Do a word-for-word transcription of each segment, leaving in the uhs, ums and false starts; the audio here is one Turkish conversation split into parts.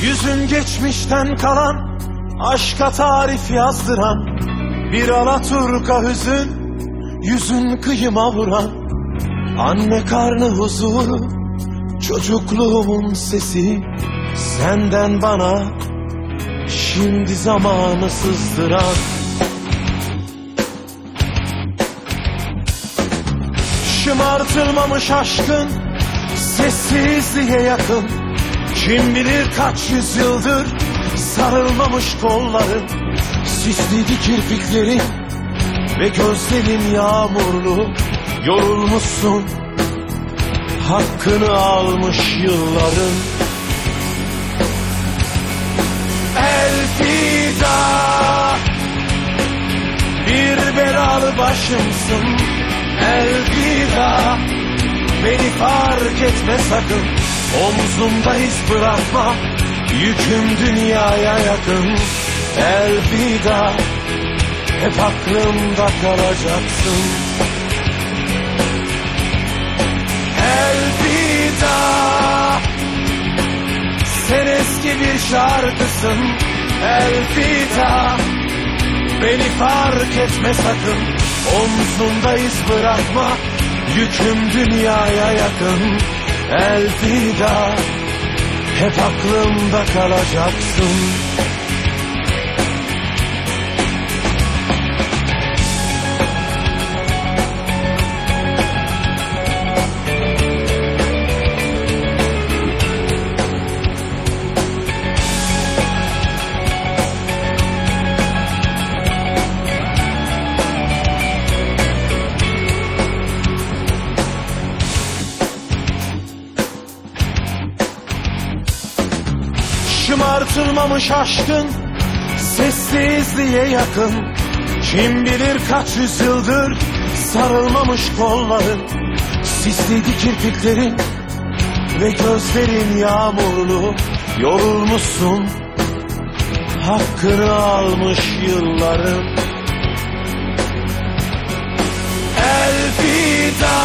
Yüzün geçmişten kalan, aşka tarif yazdıran bir alaturka hüzün, yüzün kıyıma vuran. Anne karnı huzuru, çocukluğumun sesi, senden bana şimdi zamanı sızdıran. Şımartılmamış aşkın sessizliğe yakın, kim bilir kaç yüzyıldır sarılmamış kolların, sisliydi kirpiklerin ve gözlerin yağmurlu. Yorulmuşsun, hakkını almış yılların. Elfida, bir belalı başımsın. Elfida, beni fark etme sakın. Omzumda iz bırakma, yüküm dünyaya yakın. Elfida, hep aklımda kalacaksın. Elfida, sen eski bir şarkısın. Elfida, beni fark etme sakın. Omzumda iz bırakma, yüküm dünyaya yakın. Elfida, hep aklımda kalacaksın. Şımartılmamış aşkın sessizliğe yakın, kim bilir kaç yüzyıldır sarılmamış kolların, sisliydi kirpiklerin ve gözlerin yağmurlu. Yorulmuşsun, hakkını almış yılların. Elfida,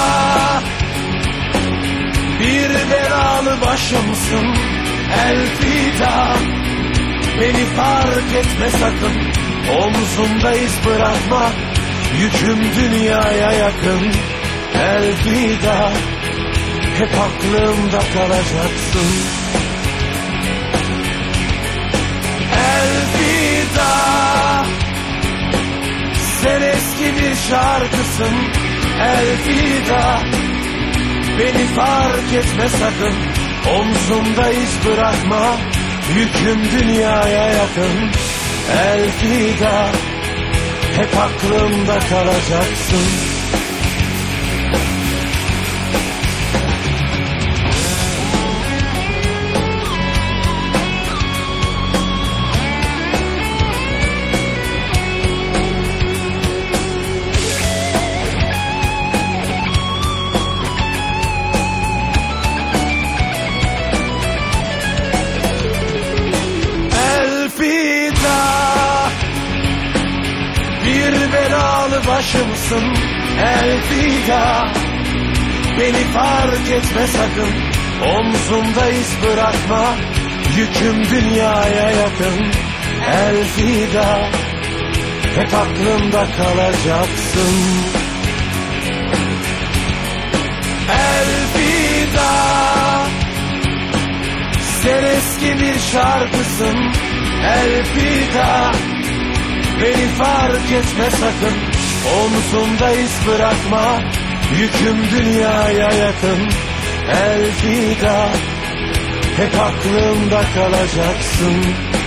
bir belalı başımsın. Elfida, beni fark etme sakın. Omzumda iz bırakma, yüküm dünyaya yakın. Elfida, hep aklımda kalacaksın. Elfida, sen eski bir şarkısın. Elfida, beni fark etme sakın. Omzumda iz bırakma, yüküm dünyaya yakın. Elfida, hep aklımda kalacaksın. Bir belalı başımsın. Elfida, beni fark etme sakın. Omzumda iz bırakma, yüküm dünyaya yakın. Elfida, hep aklımda kalacaksın. Elfida, sen eski bir şarkısın. Elfida, beni fark etme sakın. Omzumda iz bırakma, yüküm dünyaya yakın. Elfida, hep aklımda kalacaksın.